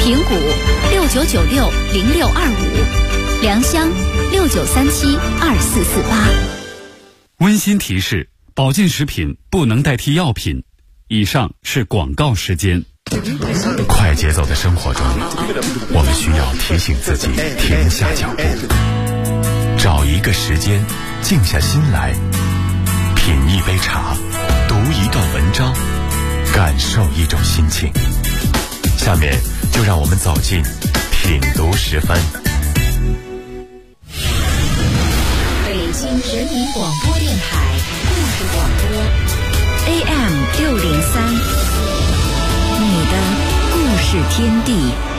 平谷69960625，良乡69372448。 温馨提示：保健食品不能代替药品。以上是广告时间。 快节奏的生活中，我们需要提醒自己停下脚步，找一个时间静下心来，品一杯茶，读一段文章，感受一种心情。下面就让我们走进品读10分。 北京人民广播电台故事广播 AM 603，你的故事天地。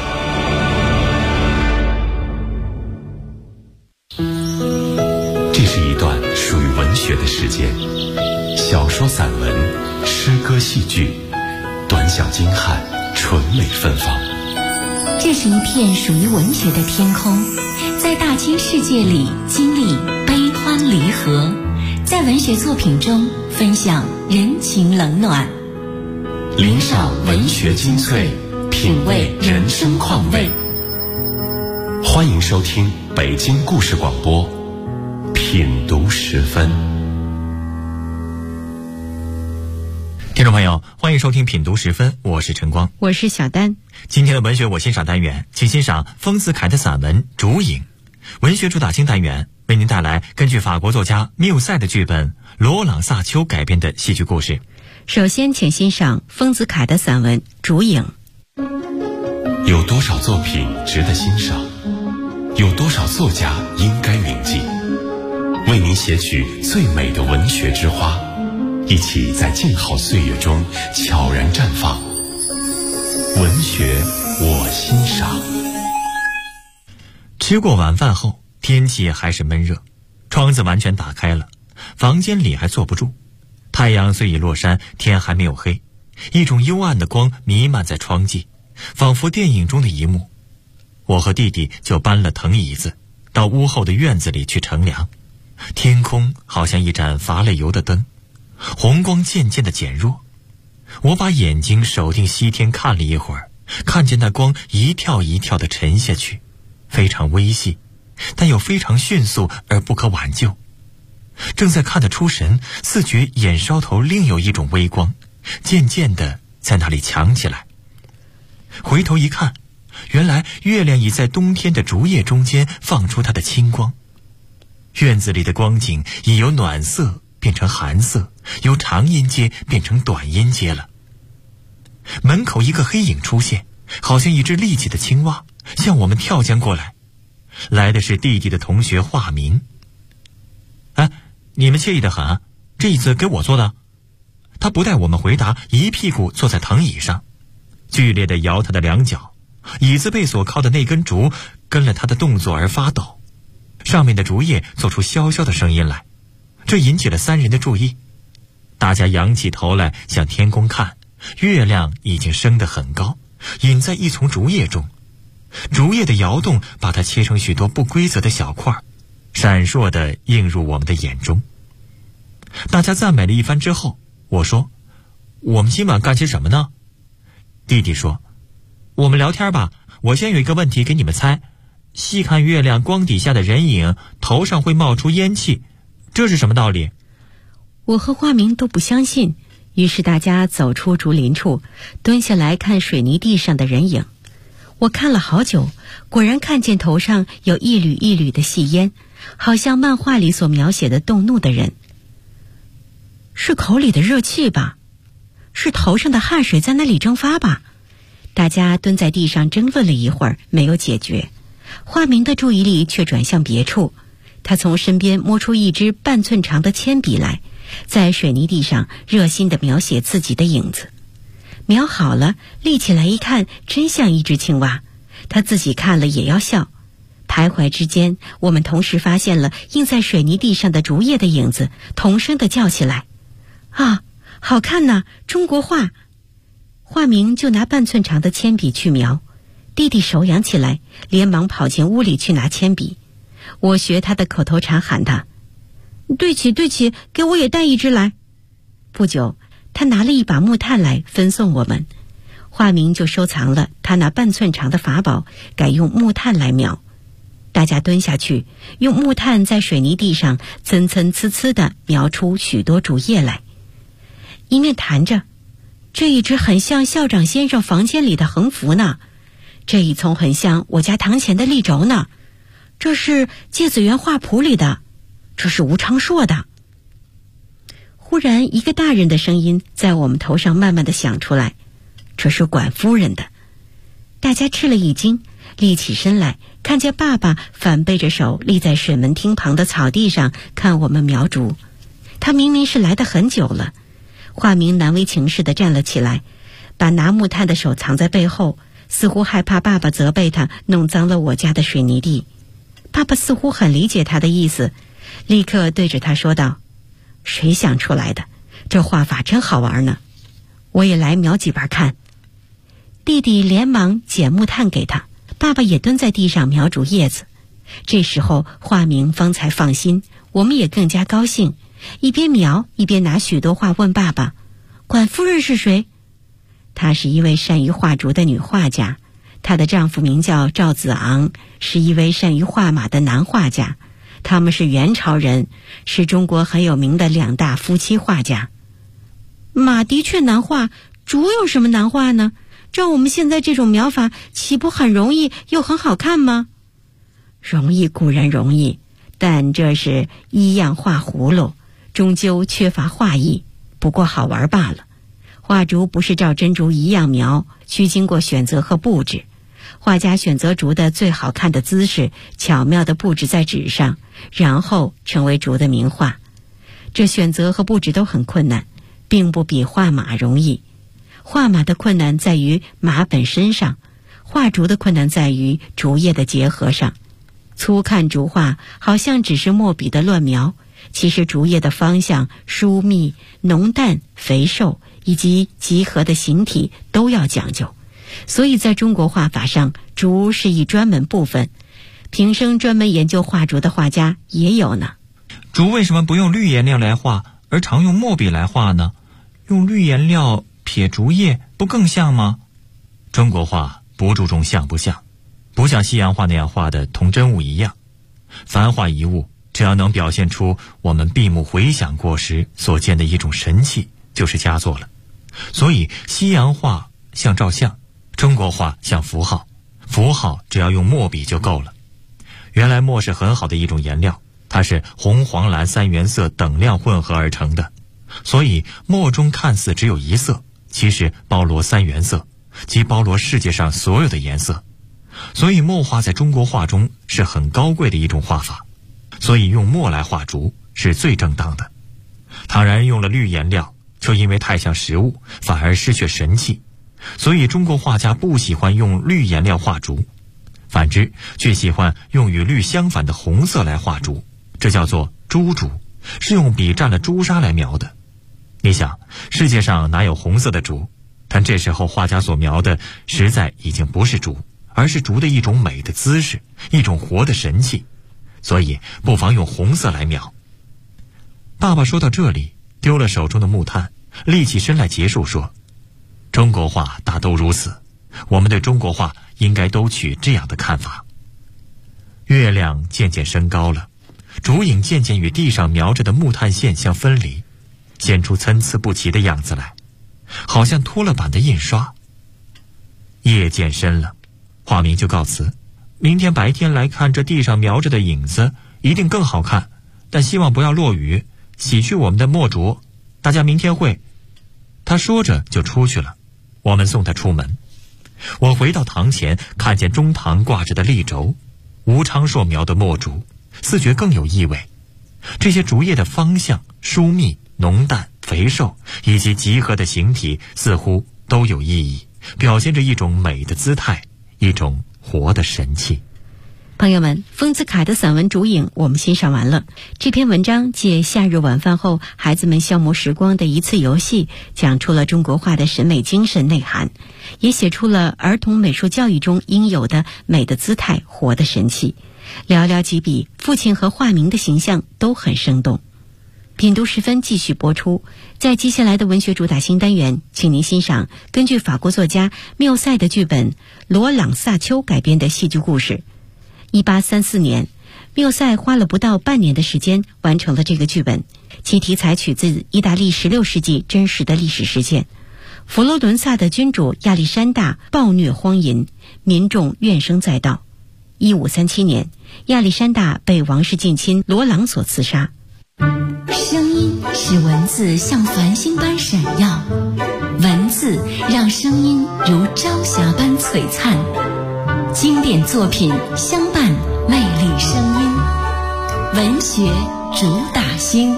这是一段属于文学的时间，小说、散文、诗歌、戏剧，短小精悍，纯美芬芳。 这是一片属于文学的天空，在大千世界里经历悲欢离合，在文学作品中分享人情冷暖， 领赏文学精粹，品味人生况味。欢迎收听北京故事广播品读10分。 听众朋友，欢迎收听品读10分，我是陈光， 我是小丹。 今天的文学我欣赏单元，请欣赏丰子恺的散文《烛影》。文学主打清单元为您带来根据法国作家缪塞的剧本罗朗·萨丘改编的戏剧故事。 首先请欣赏丰子恺的散文《烛影》。 有多少作品值得欣赏？有多少作家应该铭记？为您写取最美的文学之花，一起在静好岁月中悄然绽放。文学我欣赏。 吃过晚饭后，天气还是闷热，窗子完全打开了，房间里还坐不住。太阳虽已落山，天还没有黑，一种幽暗的光弥漫在窗际，仿佛电影中的一幕。我和弟弟就搬了藤椅子，到屋后的院子里去乘凉。天空好像一盏乏了油的灯，红光渐渐地减弱。我把眼睛守定西天看了一会儿，看见那光一跳一跳地沉下去，非常微细，但又非常迅速而不可挽救。正在看得出神，似觉眼梢头另有一种微光，渐渐地在那里强起来。回头一看，原来月亮已在冬天的竹叶中间放出它的清光。院子里的光景已由暖色变成寒色，由长音阶变成短音阶了。门口一个黑影出现，好像一只立起的青蛙，向我们跳将过来。来的是弟弟的同学华明。你们惬意得很啊，这椅子给我坐的。他不待我们回答，一屁股坐在藤椅上，剧烈地摇他的两脚，椅子背所靠的那根竹跟了他的动作而发抖，上面的竹叶做出萧萧的声音来，这引起了3人的注意。大家仰起头来向天空看，月亮已经升得很高，隐在一丛竹叶中，竹叶的摇动把它切成许多不规则的小块，闪烁地映入我们的眼中。大家赞美了一番之后，我说：我们今晚干些什么呢？弟弟说：我们聊天吧，我先有一个问题给你们猜。细看月亮光底下的人影，头上会冒出烟气，这是什么道理？ 我和华明都不相信，于是大家走出竹林处，蹲下来看水泥地上的人影。我看了好久，果然看见头上有一缕一缕的细烟，好像漫画里所描写的动怒的人。是口里的热气吧？是头上的汗水在那里蒸发吧？大家蹲在地上争论了一会儿，没有解决。华明的注意力却转向别处，他从身边摸出一支半寸长的铅笔来，在水泥地上热心地描写自己的影子。描好了，立起来一看，真像一只青蛙。他自己看了也要笑。徘徊之间，我们同时发现了映在水泥地上的竹叶的影子，同声地叫起来：啊，好看呐，中国画！华明就拿半寸长的铅笔去描，弟弟手痒起来，连忙跑进屋里去拿铅笔。我学他的口头禅喊他：对起对起，给我也带一支来。不久，他拿了一把木炭来分送我们。 化名就收藏了他那半寸长的法宝，改用木炭来描。大家蹲下去，用木炭在水泥地上参参差差地描出许多竹叶来，一面谈着：这一只很像校长先生房间里的横幅呢，这一丛很像我家堂前的立轴呢，这是芥子园画谱里的，这是吴昌硕的。忽然一个大人的声音在我们头上慢慢地响出来：这是管夫人的。大家吃了一惊，立起身来，看见爸爸反背着手立在水门厅旁的草地上看我们描竹。他明明是来得很久了。化名难为情似的站了起来，把拿木炭的手藏在背后，似乎害怕爸爸责备他弄脏了我家的水泥地。爸爸似乎很理解他的意思，立刻对着他说道：谁想出来的？这画法真好玩呢，我也来描几瓣看。弟弟连忙捡木炭给他，爸爸也蹲在地上描竹叶子。这时候化名方才放心，我们也更加高兴，一边描一边拿许多画问爸爸：管夫人是谁？她是一位善于画竹的女画家，她的丈夫名叫赵子昂，是一位善于画马的男画家。他们是元朝人，是中国很有名的2大夫妻画家。马的确难画，竹有什么难画呢？照我们现在这种描法，岂不很容易又很好看吗？容易固然容易，但这是一样画葫芦，终究缺乏画意，不过好玩罢了。画竹不是照真竹一样描，需经过选择和布置。画家选择竹的最好看的姿势，巧妙地布置在纸上，然后成为竹的名画。这选择和布置都很困难，并不比画马容易。画马的困难在于马本身上，画竹的困难在于竹叶的结合上。粗看竹画好像只是墨笔的乱描，其实竹叶的方向、疏密、浓淡、肥瘦以及集合的形体都要讲究。所以在中国画法上，竹是一专门部分，平生专门研究画竹的画家也有呢。 竹为什么不用绿颜料来画，而常用墨笔来画呢？用绿颜料撇竹叶不更像吗？中国画不注重像不像，不像西洋画那样画的同真物一样。凡画一物，只要能表现出我们闭目回想过时所见的一种神气，就是佳作了。所以西洋画像照相，中国画像符号，符号只要用墨笔就够了。原来墨是很好的一种颜料，它是红黄蓝3原色等量混合而成的，所以墨中看似只有一色，其实包罗3原色，即包罗世界上所有的颜色。所以墨画在中国画中是很高贵的一种画法，所以用墨来画竹是最正当的。倘然用了绿颜料，就因为太像实物，反而失去神气。所以中国画家不喜欢用绿颜料画竹，反之却喜欢用与绿相反的红色来画竹，这叫做朱竹，是用笔蘸了朱砂来描的。你想，世界上哪有红色的竹？但这时候画家所描的实在已经不是竹，而是竹的一种美的姿势，一种活的神气，所以不妨用红色来描。爸爸说到这里，丢了手中的木炭，立起身来结束说：中国画大都如此，我们对中国画应该都取这样的看法。月亮渐渐升高了，竹影渐渐与地上描着的木炭线相分离，显出参差不齐的样子来，好像脱了版的印刷。夜渐深了，化名就告辞，明天白天来看这地上描着的影子，一定更好看，但希望不要落雨，洗去我们的墨竹，大家明天会。他说着就出去了，我们送他出门。我回到堂前，看见中堂挂着的立轴，吴昌硕描的墨竹，似觉更有意味。这些竹叶的方向、疏密、浓淡、肥瘦以及集合的形体似乎都有意义，表现着一种美的姿态，一种活的神气。 朋友们，丰子恺的散文《竹影》我们欣赏完了。这篇文章借夏日晚饭后孩子们消磨时光的一次游戏，讲出了中国画的审美精神内涵，也写出了儿童美术教育中应有的美的姿态、活的神气。寥寥几笔，父亲和化名的形象都很生动。 品读时分继续播出。在接下来的文学主打新单元，请您欣赏根据法国作家缪塞的剧本《罗朗·萨丘》改编的戏剧故事。1834年，缪塞花了不到半年的时间完成了这个剧本，其题材取自意大利16世纪真实的历史事件。佛罗伦萨的君主亚历山大暴虐荒淫，民众怨声载道。1537年，亚历山大被王室近亲罗朗所刺杀。 声音使文字像繁星般闪耀，文字让声音如朝霞般璀璨。经典作品相伴魅力声音，文学主打星。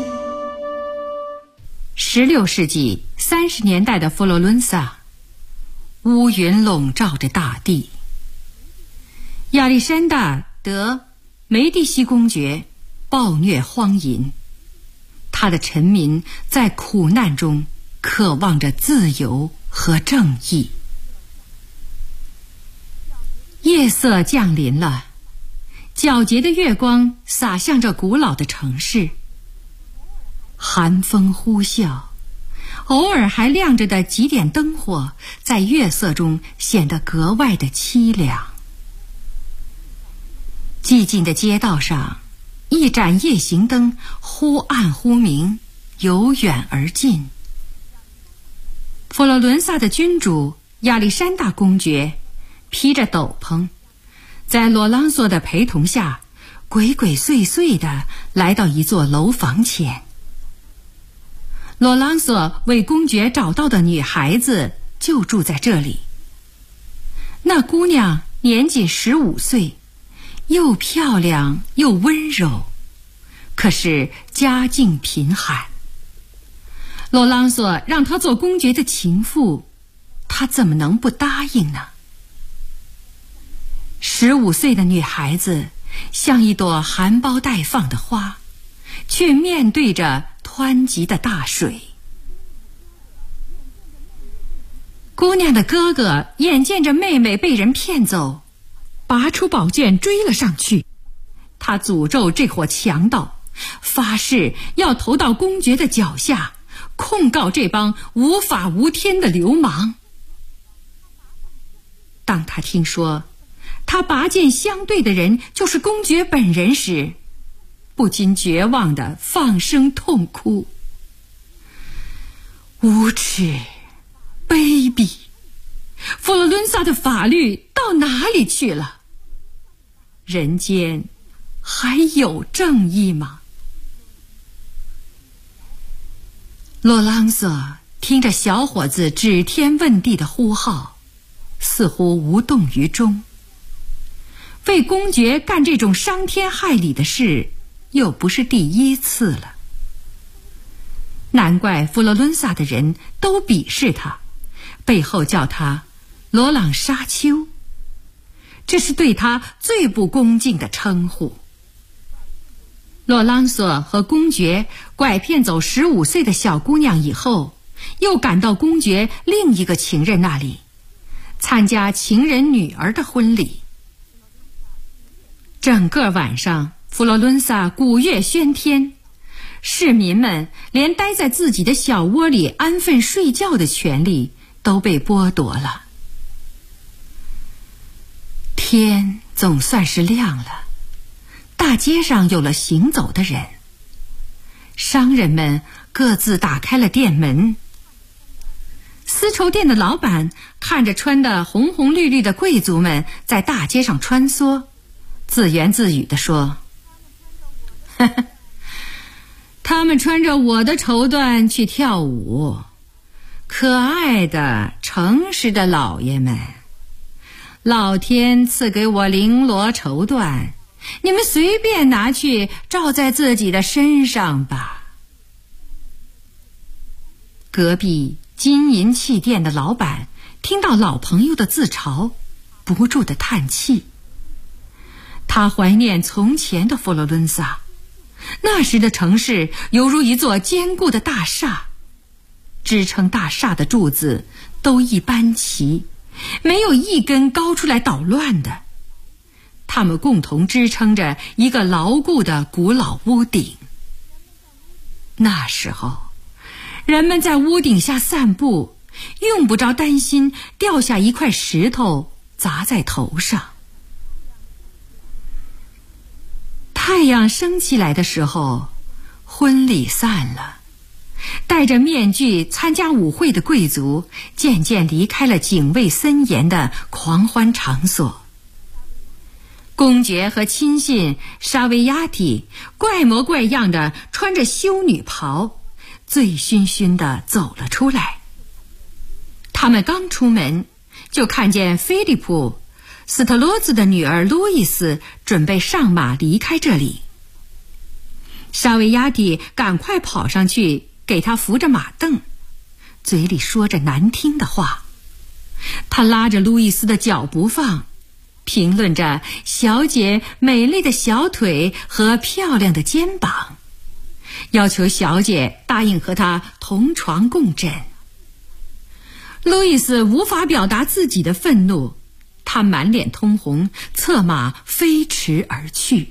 16世纪30年代的佛罗伦萨，乌云笼罩着大地。亚历山大得梅第西公爵暴虐荒淫，他的臣民在苦难中渴望着自由和正义。夜色降临了，皎洁的月光洒向这古老的城市。寒风呼啸，偶尔还亮着的几点灯火在月色中显得格外的凄凉。寂静的街道上，一盏夜行灯忽暗忽明，由远而近。佛罗伦萨的君主亚历山大公爵披着斗篷，在罗朗索的陪同下，鬼鬼祟祟地来到一座楼房前。罗朗索为公爵找到的女孩子就住在这里。那姑娘年仅15岁，又漂亮又温柔，可是家境贫寒。罗朗索让她做公爵的情妇，她怎么能不答应呢？15岁的女孩子像一朵含苞待放的花，却面对着湍急的大水。姑娘的哥哥眼见着妹妹被人骗走，拔出宝剑追了上去。他诅咒这伙强盗，发誓要投到公爵的脚下，控告这帮无法无天的流氓。当他听说他拔剑相对的人就是公爵本人时，不禁绝望地放声痛哭。无耻，卑鄙，佛罗伦萨的法律到哪里去了？人间还有正义吗？罗朗索听着小伙子指天问地的呼号，似乎无动于衷。为公爵干这种伤天害理的事，又不是第一次了。难怪佛罗伦萨的人都鄙视他，背后叫他罗朗沙丘，这是对他最不恭敬的称呼。罗朗索和公爵拐骗走15岁的小姑娘以后，又赶到公爵另一个情人那里，参加情人女儿的婚礼。整个晚上，佛罗伦萨鼓乐喧天，市民们连待在自己的小窝里安分睡觉的权利都被剥夺了。天总算是亮了，大街上有了行走的人，商人们各自打开了店门。丝绸店的老板看着穿得红红绿绿的贵族们在大街上穿梭，自言自语地说：呵呵，他们穿着我的绸缎去跳舞，可爱的诚实的老爷们，老天赐给我绫罗绸缎，你们随便拿去罩在自己的身上吧。隔壁金银器店的老板听到老朋友的自嘲，不住地叹气。他怀念从前的佛罗伦萨，那时的城市犹如一座坚固的大厦，支撑大厦的柱子都一般齐，没有一根高出来捣乱的，它们共同支撑着一个牢固的古老屋顶。 那时候，人们在屋顶下散步，用不着担心掉下一块石头砸在头上。太阳升起来的时候，婚礼散了，戴着面具参加舞会的贵族渐渐离开了警卫森严的狂欢场所。公爵和亲信沙维亚蒂怪模怪样的穿着修女袍，醉醺醺地走了出来。他们刚出门，就看见菲利普·斯特罗兹的女儿路易斯准备上马离开这里。沙维亚蒂赶快跑上去给他扶着马凳，嘴里说着难听的话。他拉着路易斯的脚不放，评论着小姐美丽的小腿和漂亮的肩膀，要求小姐答应和他同床共枕。路易斯无法表达自己的愤怒，他满脸通红，策马飞驰而去。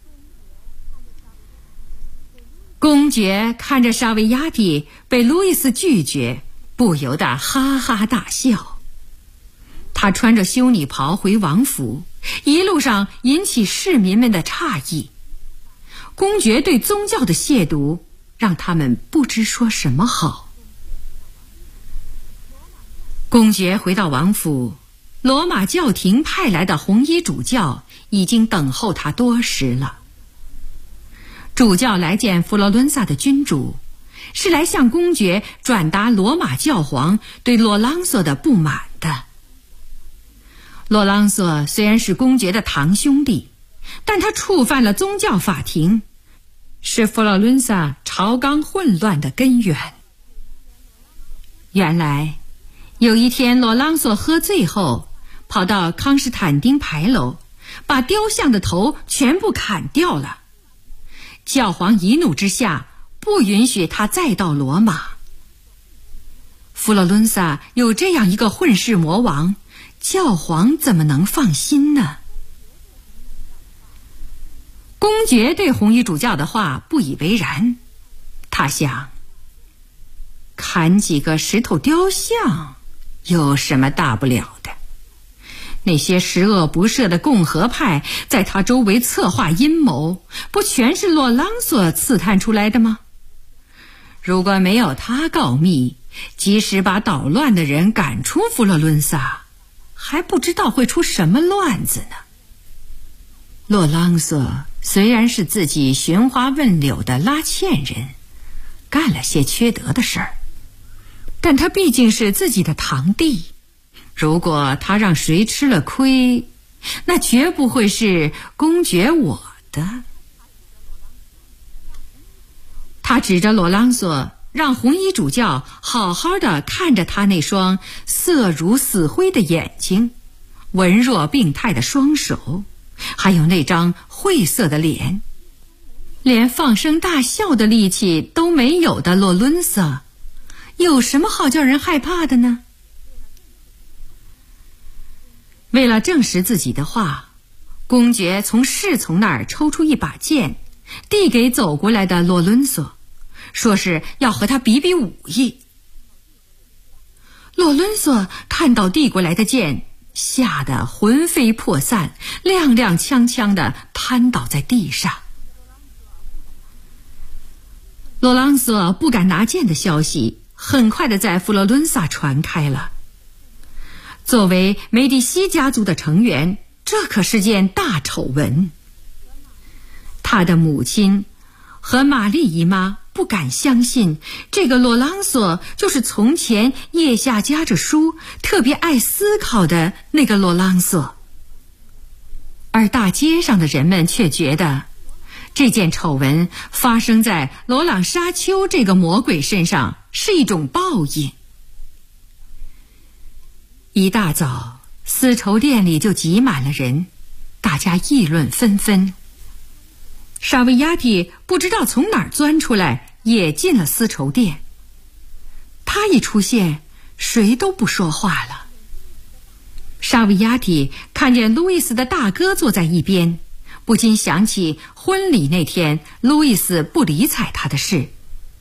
公爵看着沙维亚蒂被路易斯拒绝，不由得哈哈大笑。他穿着修女袍回王府，一路上引起市民们的诧异。公爵对宗教的亵渎让他们不知说什么好。公爵回到王府，罗马教廷派来的红衣主教已经等候他多时了。主教来见佛罗伦萨的君主，是来向公爵转达罗马教皇对罗朗索的不满的。罗朗索虽然是公爵的堂兄弟，但他触犯了宗教法庭，是佛罗伦萨朝纲混乱的根源。原来有一天，罗朗索喝醉后跑到康斯坦丁牌楼，把雕像的头全部砍掉了。教皇一怒之下，不允许他再到罗马。佛罗伦萨有这样一个混世魔王，教皇怎么能放心呢？公爵对红衣主教的话不以为然，他想，砍几个石头雕像有什么大不了的？那些十恶不赦的共和派在他周围策划阴谋，不全是洛朗索刺探出来的吗？如果没有他告密，及时把捣乱的人赶出佛罗伦萨，还不知道会出什么乱子呢。洛朗索虽然是自己寻花问柳的拉纤人，干了些缺德的事儿，但他毕竟是自己的堂弟，如果他让谁吃了亏，那绝不会是公爵我的。他指着罗朗索，让红衣主教好好的看着他那双色如死灰的眼睛，文弱病态的双手，还有那张晦涩的脸，连放声大笑的力气都没有的洛伦萨，有什么好叫人害怕的呢？为了证实自己的话，公爵从侍从那儿抽出一把剑，递给走过来的洛伦索，说是要和他比比武艺。洛伦索看到递过来的剑，吓得魂飞魄散，踉踉跄跄地瘫倒在地上。罗朗索不敢拿剑的消息很快地在佛罗伦萨传开了。作为梅第西家族的成员，这可是件大丑闻。他的母亲和玛丽姨妈不敢相信，这个罗朗索就是从前腋下夹着书，特别爱思考的那个罗朗索。而大街上的人们却觉得，这件丑闻发生在罗朗沙丘这个魔鬼身上是一种报应。一大早，丝绸店里就挤满了人，大家议论纷纷。沙维亚蒂不知道从哪儿钻出来，也进了丝绸店。他一出现，谁都不说话了。沙维亚蒂看见路易斯的大哥坐在一边，不禁想起婚礼那天路易斯不理睬他的事，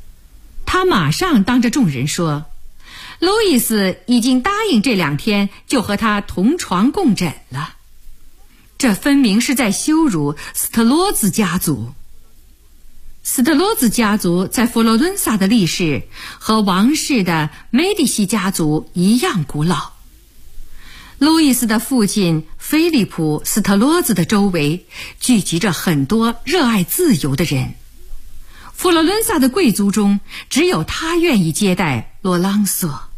他马上当着众人说，路易斯已经答应这2天就和他同床共枕了。这分明是在羞辱斯特罗兹家族。斯特罗兹家族在佛罗伦萨的历史和王室的梅第西家族一样古老。路易斯的父亲菲利普·斯特罗兹的周围聚集着很多热爱自由的人。佛罗伦萨的贵族中，只有他愿意接待罗朗索。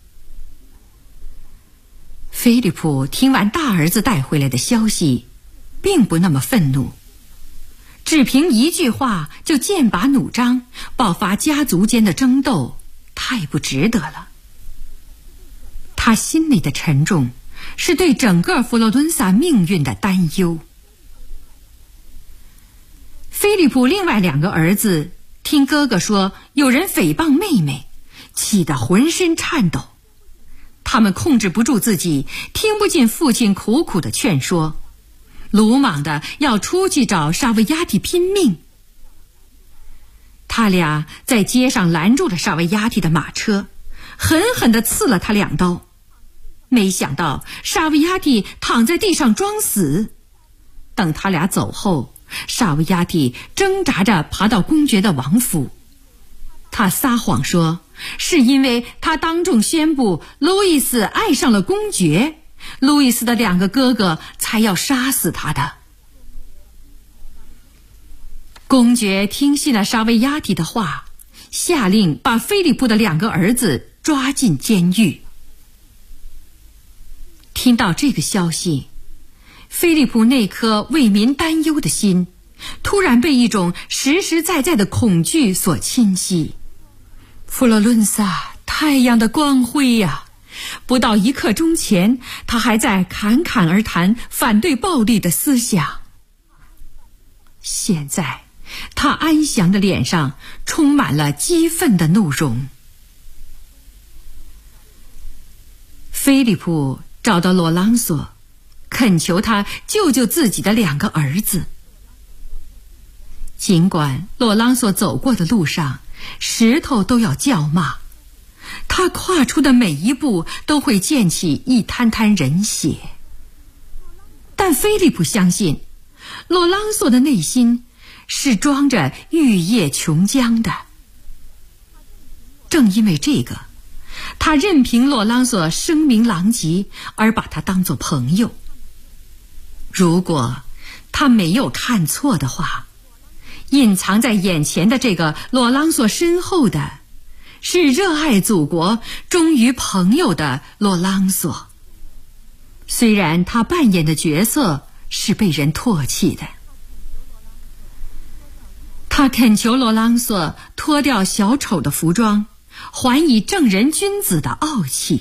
菲利普听完大儿子带回来的消息，并不那么愤怒，只凭一句话就剑拔弩张，爆发家族间的争斗，太不值得了。他心里的沉重，是对整个佛罗伦萨命运的担忧。菲利普另外2个儿子听哥哥说有人诽谤妹妹，气得浑身颤抖。他们控制不住自己，听不进父亲苦苦的劝说，鲁莽的要出去找沙维亚蒂拼命。他俩在街上拦住了沙维亚蒂的马车，狠狠地刺了他2刀。没想到沙维亚蒂躺在地上装死。等他俩走后，沙维亚蒂挣扎着爬到公爵的王府。他撒谎说是因为他当众宣布路易斯爱上了公爵，路易斯的2个哥哥才要杀死他的。公爵听信了沙维亚蒂的话，下令把菲利普的2个儿子抓进监狱。听到这个消息，菲利普那颗为民担忧的心突然被一种实实在在的恐惧所侵袭。佛罗伦萨太阳的光辉呀！不到1刻钟前，他还在侃侃而谈反对暴力的思想。现在，他安详的脸上充满了激愤的怒容。菲利普找到罗朗索，恳求他救救自己的2个儿子。尽管罗朗索走过的路上石头都要叫骂，他跨出的每一步都会溅起一滩滩人血。但菲利普相信，罗朗索的内心是装着玉液琼浆的。正因为这个，他任凭罗朗索声名狼藉，而把他当作朋友。如果他没有看错的话，隐藏在眼前的这个罗朗索身后的，是热爱祖国、忠于朋友的罗朗索。虽然他扮演的角色是被人唾弃的。他恳求罗朗索脱掉小丑的服装，还以正人君子的傲气。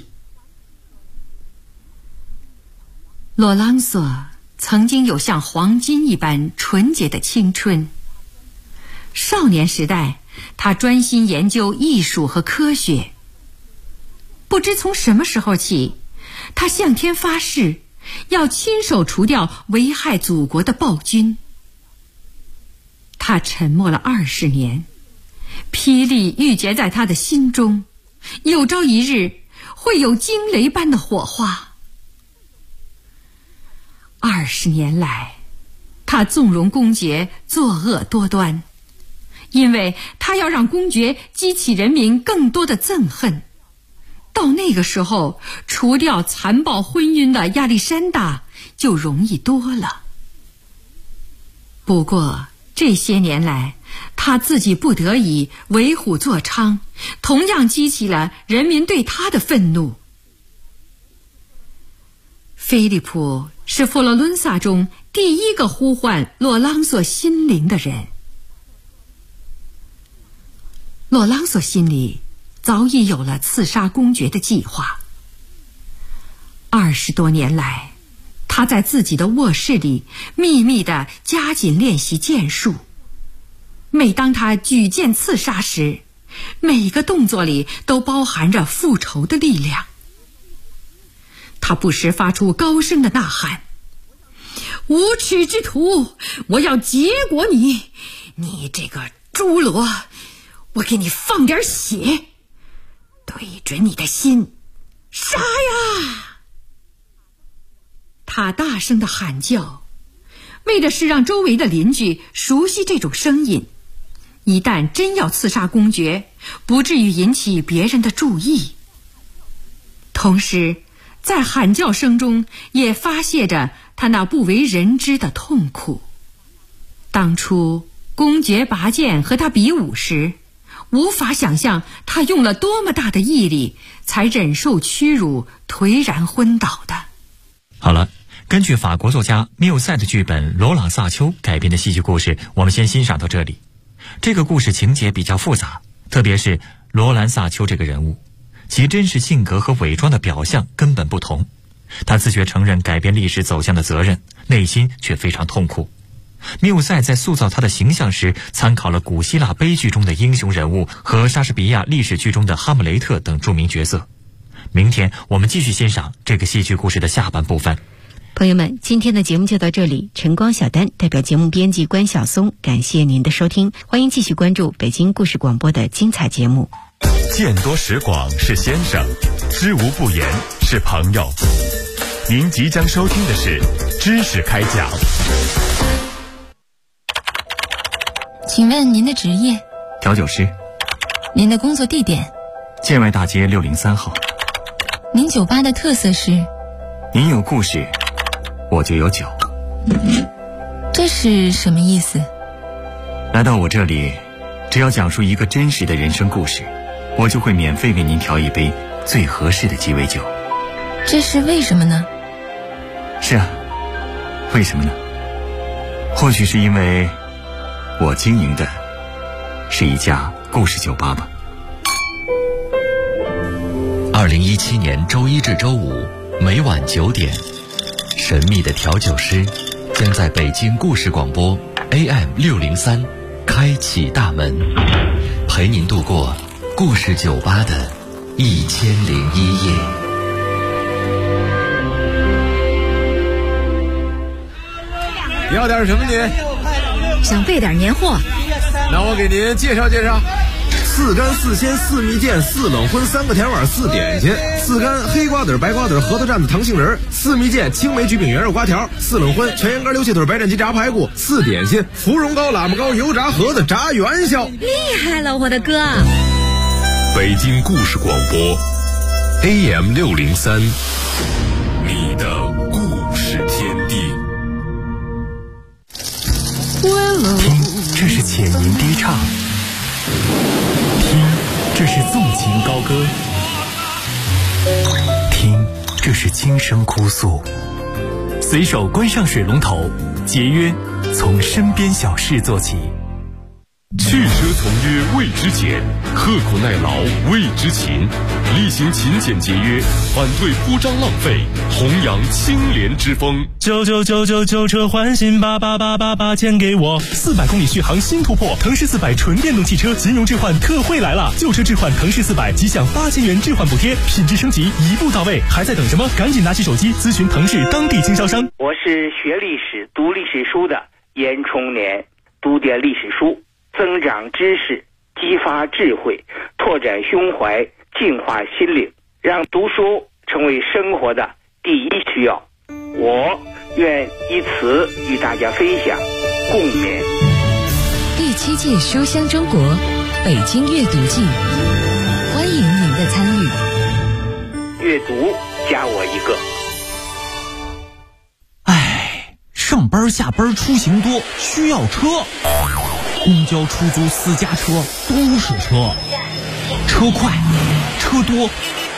罗朗索曾经有像黄金一般纯洁的青春。少年时代，他专心研究艺术和科学。不知从什么时候起，他向天发誓，要亲手除掉危害祖国的暴君。他沉默了20年，霹雳郁结在他的心中，有朝一日会有惊雷般的火花。20年来，他纵容公爵作恶多端，因为他要让公爵激起人民更多的憎恨。到那个时候，除掉残暴昏庸的亚历山大就容易多了。不过这些年来，他自己不得已为虎作伥，同样激起了人民对他的愤怒。菲利普是佛罗伦萨中第一个呼唤罗朗索心灵的人。罗朗索心里早已有了刺杀公爵的计划。20多年来，他在自己的卧室里秘密地加紧练习剑术。每当他举剑刺杀时，每个动作里都包含着复仇的力量。他不时发出高声的呐喊：无耻之徒，我要结果你，你这个侏罗！ 我给你放点血，对准你的心，杀呀！他大声地喊叫，为的是让周围的邻居熟悉这种声音，一旦真要刺杀公爵，不至于引起别人的注意。同时在喊叫声中也发泄着他那不为人知的痛苦。当初公爵拔剑和他比武时，无法想象他用了多么大的毅力才忍受屈辱颓然昏倒的。 好了，根据法国作家缪塞的剧本《罗朗·萨丘》改编的戏剧故事，我们先欣赏到这里。这个故事情节比较复杂，特别是罗兰·萨丘这个人物，其真实性格和伪装的表象根本不同。他自觉承认改变历史走向的责任，内心却非常痛苦。缪塞在塑造他的形象时，参考了古希腊悲剧中的英雄人物和莎士比亚历史剧中的哈姆雷特等著名角色。明天我们继续欣赏这个戏剧故事的下半部分。 朋友们，今天的节目就到这里。晨光小丹代表节目编辑关晓松，感谢您的收听，欢迎继续关注北京故事广播的精彩节目。 见多识广是先生，知无不言是朋友。您即将收听的是知识开讲。 请问您的职业？ 调酒师。 您的工作地点？ 建外大街603号。 您酒吧的特色是？ 您有故事，我就有酒。 这是什么意思？ 来到我这里，只要讲述一个真实的人生故事，我就会免费为您调一杯最合适的鸡尾酒。 这是为什么呢？ 是啊，为什么呢？或许是因为我经营的是一家故事酒吧吧。 2017年周一至周五每晚9点，神秘的调酒师将在北京故事广播 AM603开启大门，陪您度过故事酒吧的1001夜。 你要点什么您？ 想备点年货。 那我给您介绍介绍。4干4鲜4蜜饯4冷荤3个甜碗4点心，4干黑瓜子白瓜子核桃蘸子糖杏仁，4蜜饯青梅焗饼圆肉瓜条，4冷荤全羊肝溜蟹腿白斩鸡炸排骨，4点心芙蓉糕喇嘛糕油炸盒子炸元宵。 厉害了，我的哥！ 北京故事广播 AM603，你的故事天地。 听，这是浅吟低唱。听，这是纵情高歌。听，这是轻声哭诉。随手关上水龙头，节约从身边小事做起。 去奢从约谓之俭，刻苦耐劳谓之勤，厉行勤俭节约，反对铺张浪费，弘扬清廉之风。 99999车换新8888钱给我，400公里续航新突破，腾势400纯电动汽车金融置换特惠来了，旧车置换腾势400即享8000元置换补贴，品质升级一步到位，还在等什么？赶紧拿起手机咨询腾势当地经销商。 我是学历史读历史书的严冲年，读点历史书，增长知识，激发智慧，拓展胸怀，净化心灵，让读书成为生活的第一需要。我愿以此与大家分享共勉。 第7届书香中国北京阅读季，欢迎您的参与。 阅读加我一个。 上班下班出行多，需要车。公交、出租、私家车都是车，车快、车多、